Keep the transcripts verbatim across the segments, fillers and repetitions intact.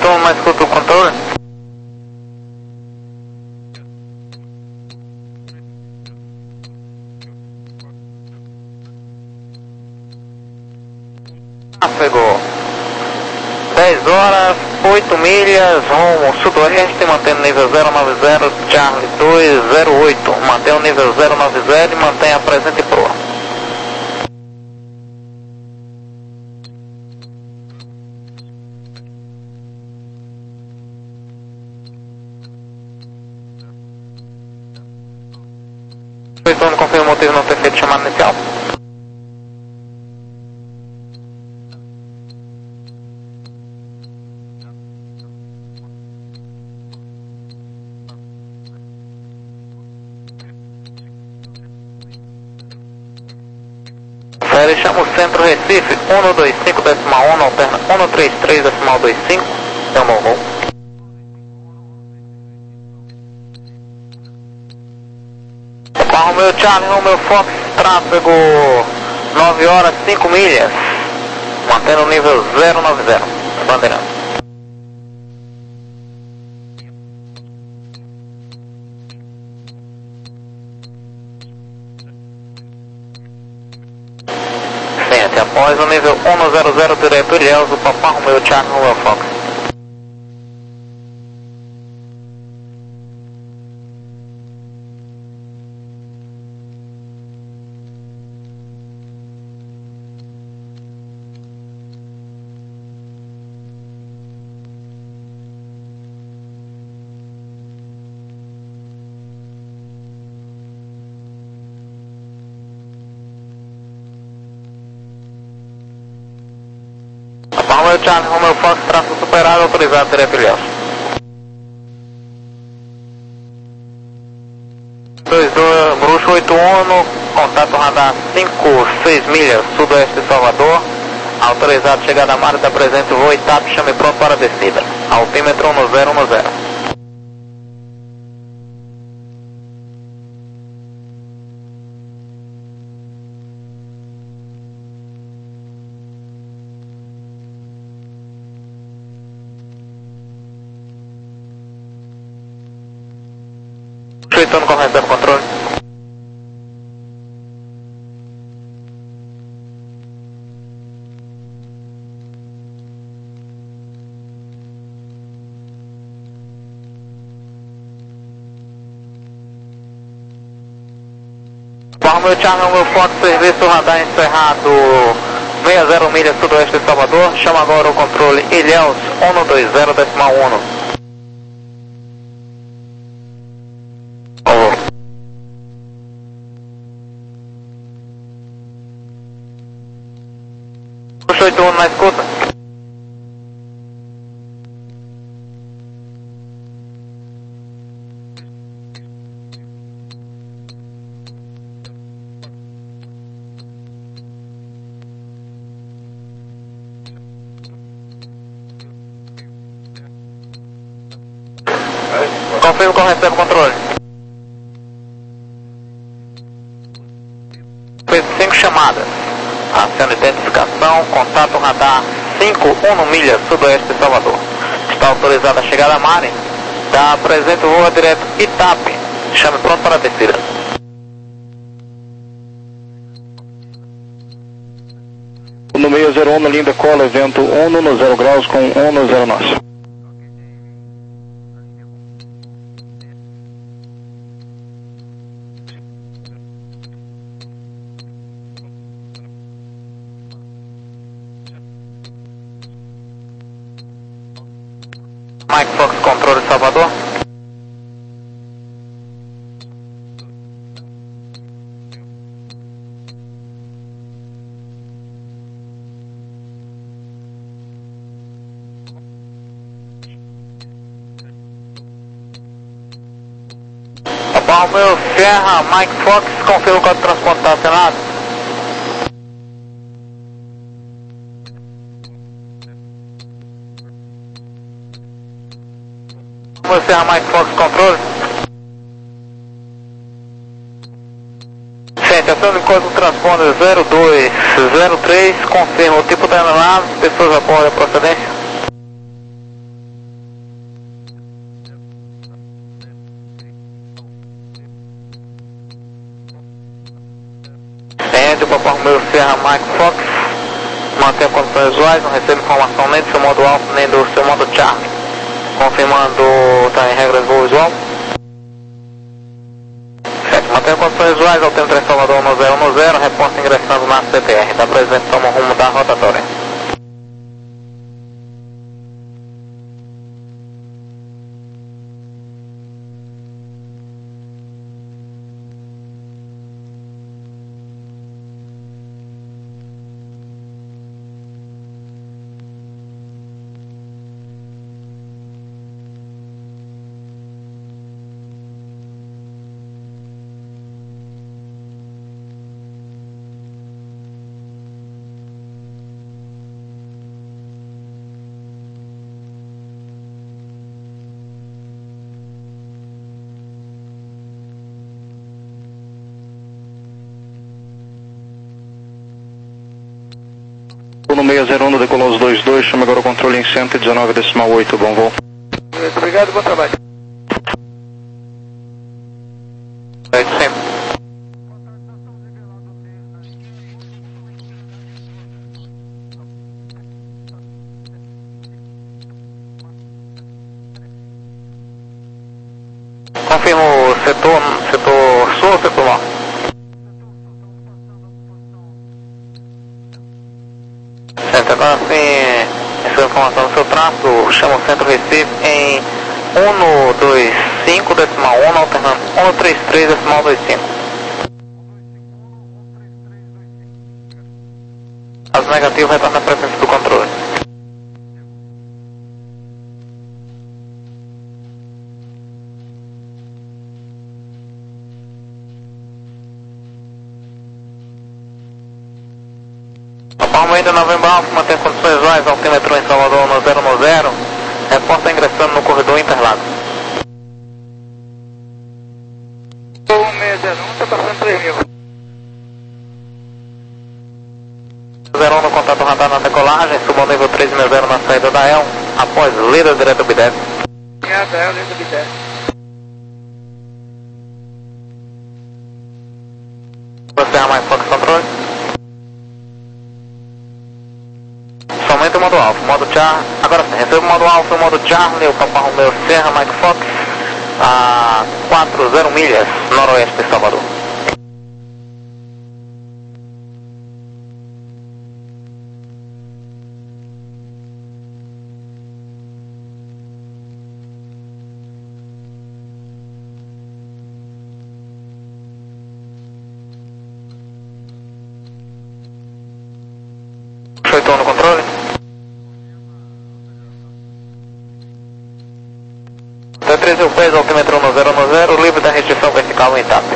Então, mais escuta o controle. Pegou dez horas, oito milhas, rumo sudoeste, mantendo nível zero nove zero, Charlie dois zero oito, mantém o nível zero nove zero e mantém a presente proa. Então, confirma o motivo de não ter feito chamada inicial. Chama o centro Recife, um dois cinco decimal um, alterna um três três decimal vinte e cinco, é o meu voo. Carro meu Charlie, no meu Fox, tráfego nove horas, cinco milhas, mantendo o nível zero nove zero, bandeirante. Após o nível um zero zero direto Ilhéus, o Papa Romeo Charlie no meu Fox. Romeo Charlie, Romeo Fox, tráfego superado, autorizado direto Ilhéus. dois dois, Bruxo oito um, contato radar cinco seis milhas, sudoeste de Salvador, autorizado chegada a mar da presente voo I T A P, chame pronto para descida, altímetro um zero um zero. Retorno com reserva controle. Romeo Charlie, Romeo Fox, serviço radar encerrado sessenta milhas sudoeste de Salvador, chama agora o controle Ilhéus um dois zero decimal um. oito um na escuta. Confirmo com recebe controle. Fez cinco chamadas. Aciona identificação, contato radar cinco um milhas sudoeste de Salvador. Está autorizada a chegada a Mare. Da presente voa direto I T A P. Chame pronto para a descida. No meio zero um, linda cola, vento um no zero graus com um no zero nós. Mike Fox, controle Salvador. Papa Romeo Sierra, Mike Fox, confirma o código de transporte está acionado. Você é Mike Fox Controle? Gente, ação de código de transponder zero dois zero três, confirma o tipo da aeronave, pessoas a bordo da procedência. Aqui o Papa Romeo Sierra Mike Fox. Mantenha condições visuais, não recebe informação nem do seu modo alfa nem do seu modo Charlie. Confirmando, está em regras de voo visual. Certo, mantenha condições visuais, ao tempo três Salvador no zero no zero, reporta ingressando na C T R. Está presente, toma o rumo da rotatória. No seis zero um, decolou os dois dois, chama agora o controle em cento e dezenove decimal oito, bom voo. Muito obrigado, bom trabalho. oito sim. Confirmo o setor, setor sul ou setor norte? Certo, agora sim, essa informação do seu traço, chama o centro Recife em um dois cinco decimal um, alternando um três três decimal dois cinco. As negativas retornam à presença do controle. Palmeira Novembro Alfa, mantém condições visuais, altímetro em Salvador no zero no zero, reporta ingressando no corredor Interlagos. um seis zero um, está passando três mil. zero um no contato radar na decolagem, suba ao nível três sessenta na saída da E L, após líder direto B dez. Obrigado, é o líder B dez. Você é mais Fox Controle? Somente o modo alfa, modo Charlie, agora sim, recebe o modo alfa, o modo Charlie, o Papa Romeo Sierra Mike Fox, a quatrocentas milhas, noroeste de Salvador. oito no controle. T três mil pés, altímetro no zero no zero, livre da restrição vertical no intacto.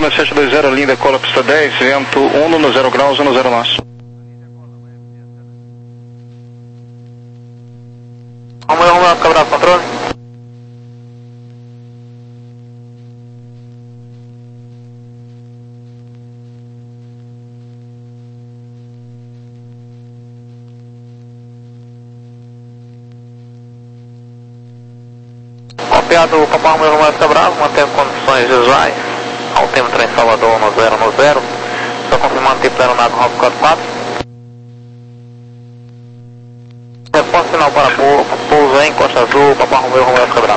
Lima sete dois zero, linha decola pista dez, vento um no zero graus, um no zero nós. Vamos lá, vamos lá, quebrar o controle. Copiado o Papai Romeu Romeu Cabral, mantendo condições visuais, altímetro em Salvador no zero no zero, só confirmando tipo da aeronave Rock quatro quatro. Resposta final para pouso em Costa Azul, Papai Romeu Romeu Cabral.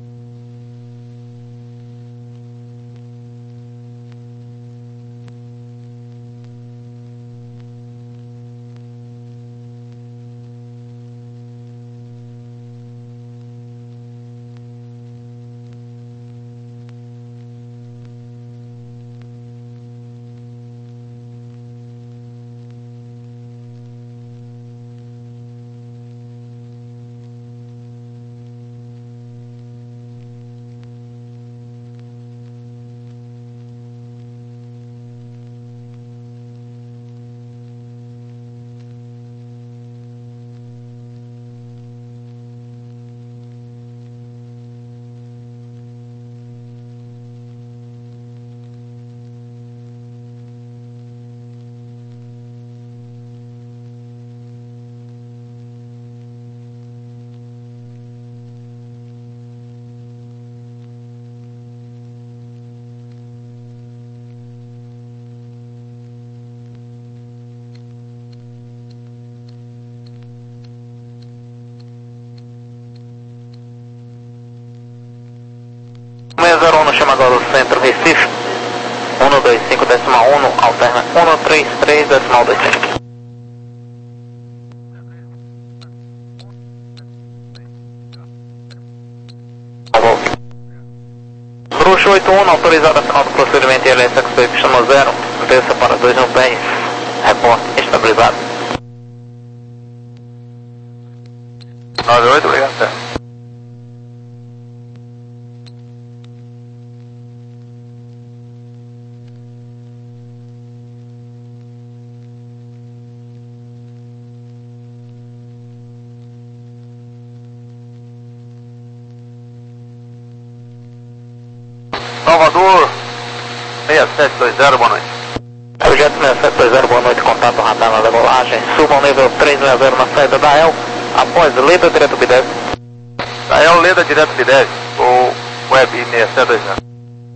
seis zero um no chama agora o centro Recife, um dois cinco decimal um, alterna um três três decimal dois cinco. Bruxo oito um, autorizada a final do procedimento I L S X P pista no zero, desça para dois no pés, reporte estabilizado. nove oito, obrigado. Salvador, seis sete dois zero, boa noite. Projeto seis sete dois zero, boa noite, contato radar na decolagem, suba ao nível três seis zero na saída da E L, após Leda direto B dez. Da E L Leda direto B dez, ou Web seis sete dois zero.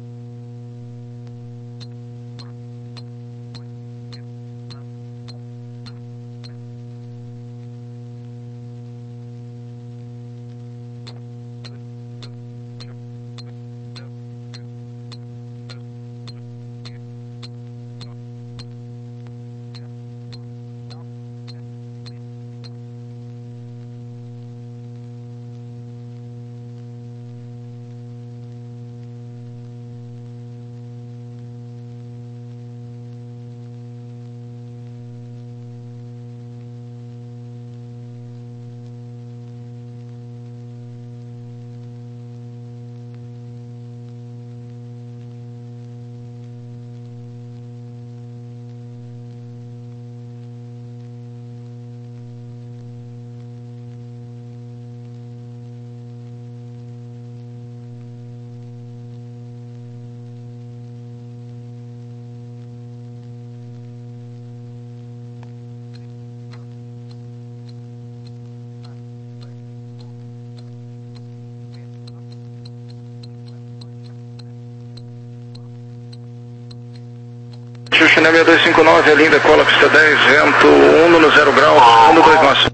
China seis dois cinco nove, linha decola pista dez, vento um no zero graus, um no dois nós.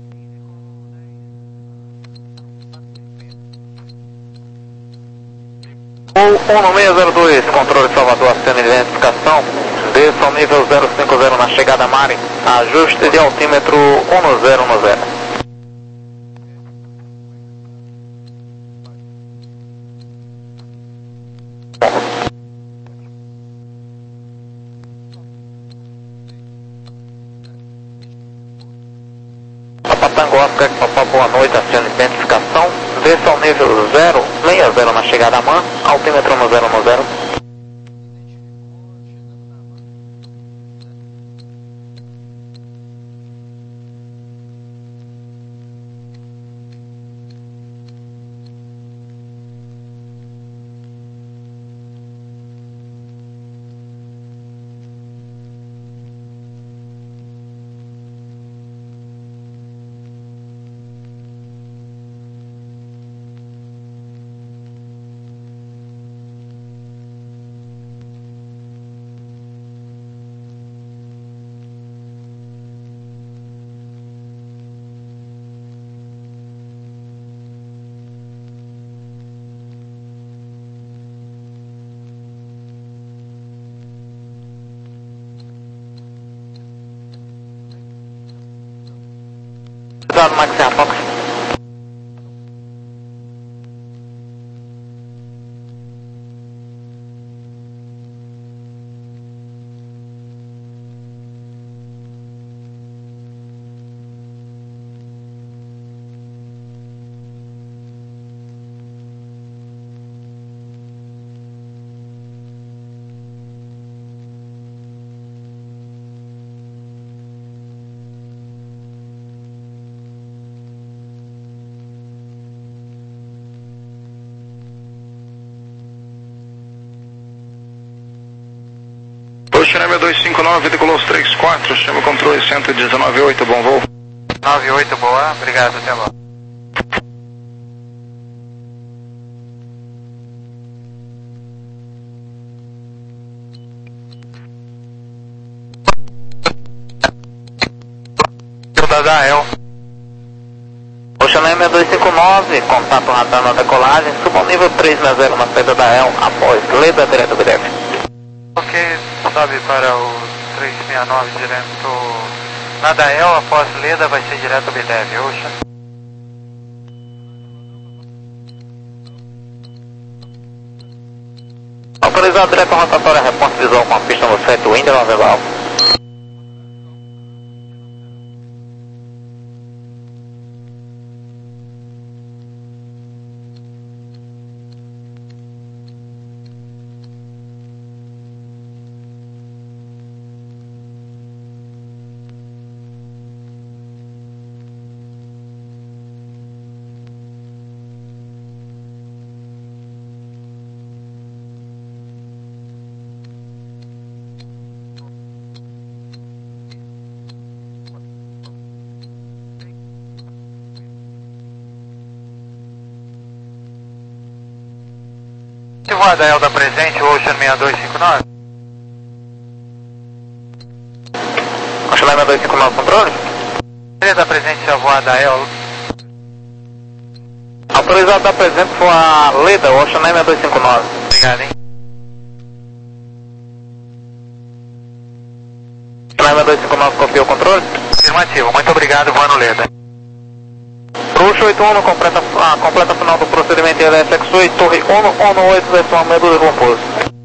um no seis zero dois, controle Salvador, acena de identificação, desça ao nível zero cinco zero na chegada a Mari, ajuste de altímetro um no zero no zero. Tango Oscar, Papá, boa noite, acione identificação, desça ao nível zero seis zero na chegada a Man, altímetro no zero no zero. Autorizado Max Serra Fox. Oceanária dois cinco nove, decolou três quatro, chama o controle cento e dezenove oito, bom voo. nove oito, boa, obrigado, até logo. Da Dael. Oceanária dois cinco nove, contato radar na decolagem, suba ao nível três sessenta na saída da E L, após Leda direto B D F. Ok, sobe para o três sessenta e nove direto na Dael, após Leda vai ser direto B D F, Ocean. Autorizado direto rotatória, reporte visual com a pista no sete, Wind Noveval. Se voa a Dael da presente, o Ocean seis dois cinco nove. Ocean seis dois cinco nove, controle. Ele da presente, se voa a Dael. Autorizado da presente foi a Leda, Ocean seis dois cinco nove. Obrigado, hein? seis dois cinco nove, confia o controle. Afirmativo, muito obrigado, voando Leda. Rush oito um, completa, a completa final do procedimento L S X oito, Torre um um oito, versão medula de compouso.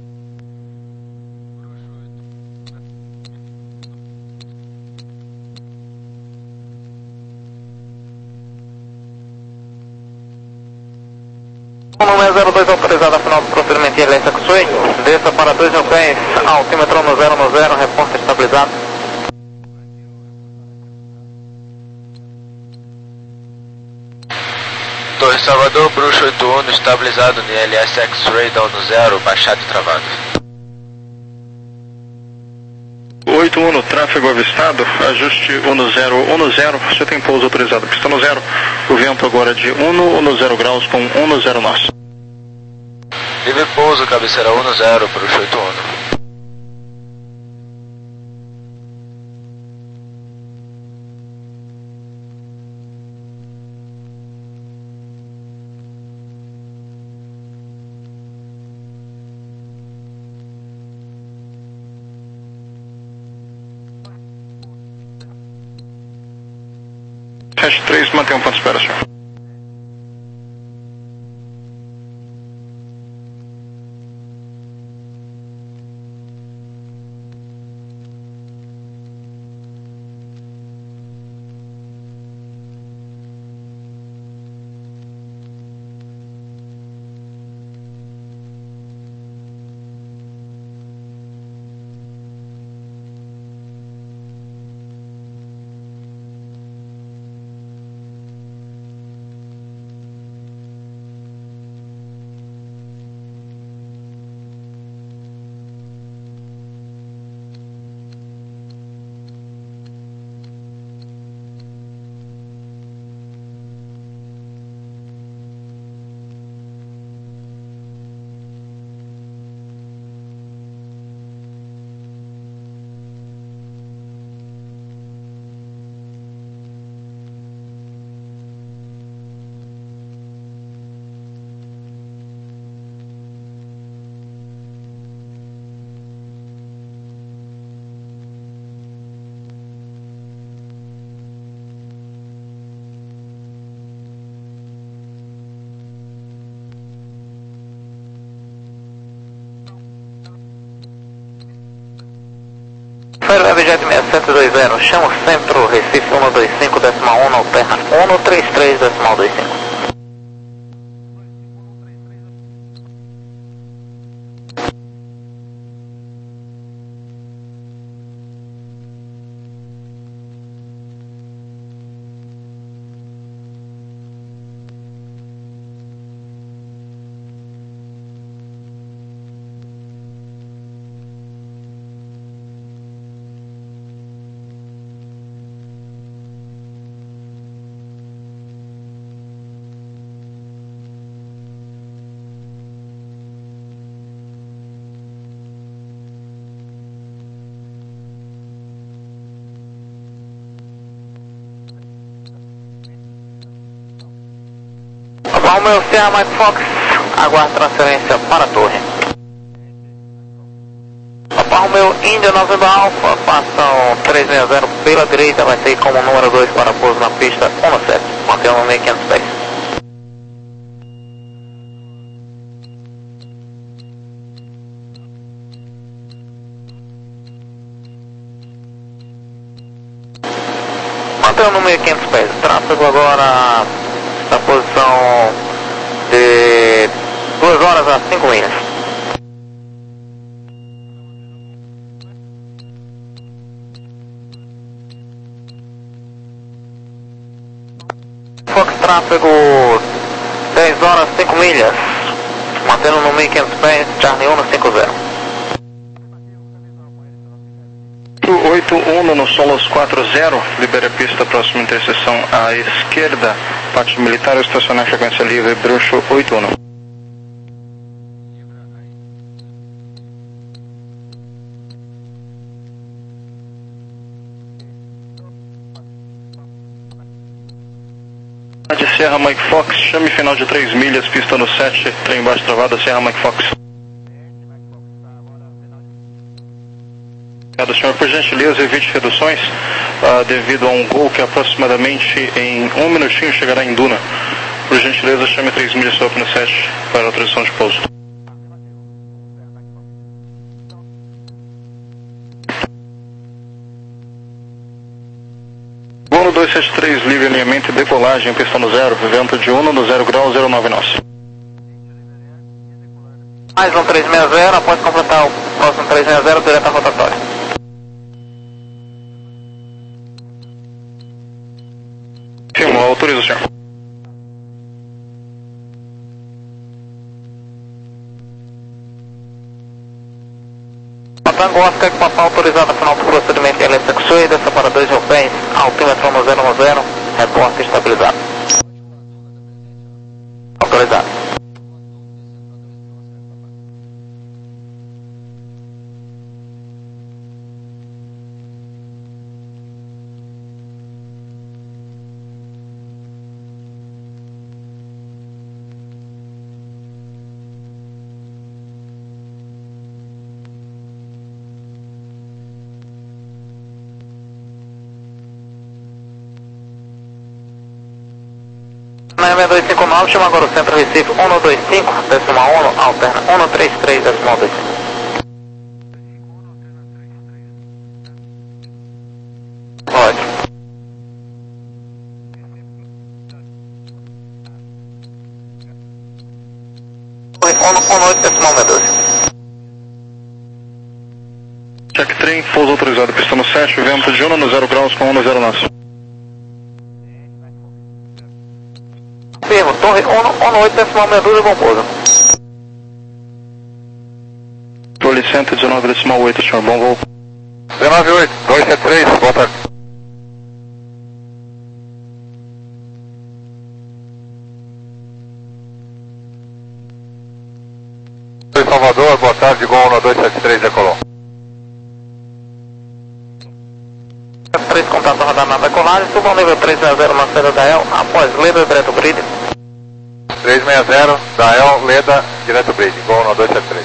Número zero dois autorizado a final do procedimento L S X oito, desça para dois mil pés, altímetro no zero no zero, reporte estabilizado. Torre Salvador, Bruxo oito um, estabilizado no L S X-Ray, down no zero, baixado e travado. oito um no tráfego avistado, ajuste um no zero, um no zero, você tem pouso autorizado, pista no zero, o vento agora de um no zero graus com um no zero nós. Livre pouso, cabeceira um no zero, Bruxo oito um. Hash três, mantém um ponto de espera, senhor. Ferro Webjet seis sete dois zero, chama o centro, Recife cento e vinte e cinco, decimal um, alterna cento e trinta e três, decimal vinte e cinco. Romeo Sierra Mike Fox, aguarde transferência para a torre. Papa Romeo Índia November Alpha, passam três seis zero pela direita, vai sair como número dois para pouso na pista um sete, mantenha no mil e quinhentos pés. Mantenha no mil e quinhentos pés, tráfego agora na posição de duas horas a cinco milhas. Fox tráfego dez horas cinco milhas, mantendo no mil e quinhentos pés, Charlie um cinco zero. oito um no Solos quatro zero, libere a pista, próxima interseção à esquerda, parte militar, estacionar frequência livre, bruxo oito um. De Sierra Mike Fox, chame final de três milhas, pista no sete, trem embaixo travada, Sierra Mike Fox. Obrigado, senhor. Por gentileza, evite reduções uh, devido a um gol que aproximadamente em um minutinho chegará em Duna. Por gentileza, chame três milhas sobre no sete para autorização de pouso. Voo no dois sete três, livre alinhamento e decolagem, pista no zero, vento de um no zero grau, zero nove nós. Mais um três seis zero, após completar o próximo três seis zero, direto à rotatória. Sim, autoriza o senhor. Tango Oscar, equipação autorizada final do procedimento L S X-Way, desça para dois Alpens, altímetro no zero um zero, reporte estabilizado. Autorizado. nove dois cinco nove, chama agora o centro Recife cento e vinte e cinco, decimal um, alterna cento e trinta e três, decimal vinte e cinco. Pode. cento e oito, decimal vinte e dois. Check trem, pouso autorizado, pista no sete, vento de um no zero graus com um no zero nós. Firmo, torre um oito, decimal vinte e dois, bom pouso. Torre cento e dezenove, decimal oito, senhor, bom voo. dezenove oito, dois sete três, boa tarde. Salvador, boa tarde, Gol no dois sete três, decolou. três contato radar na decolagem, suba ao nível três seis zero na saída da E L, após Leda, direto grid. três seis zero, da E L, Leda, direto grid, Gol no dois sete três.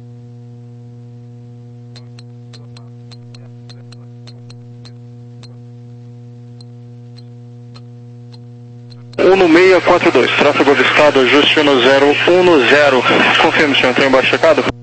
um no seis quatro dois, tráfego avistado, ajuste no zero um zero. Confirme, senhor, trem embaixo checado.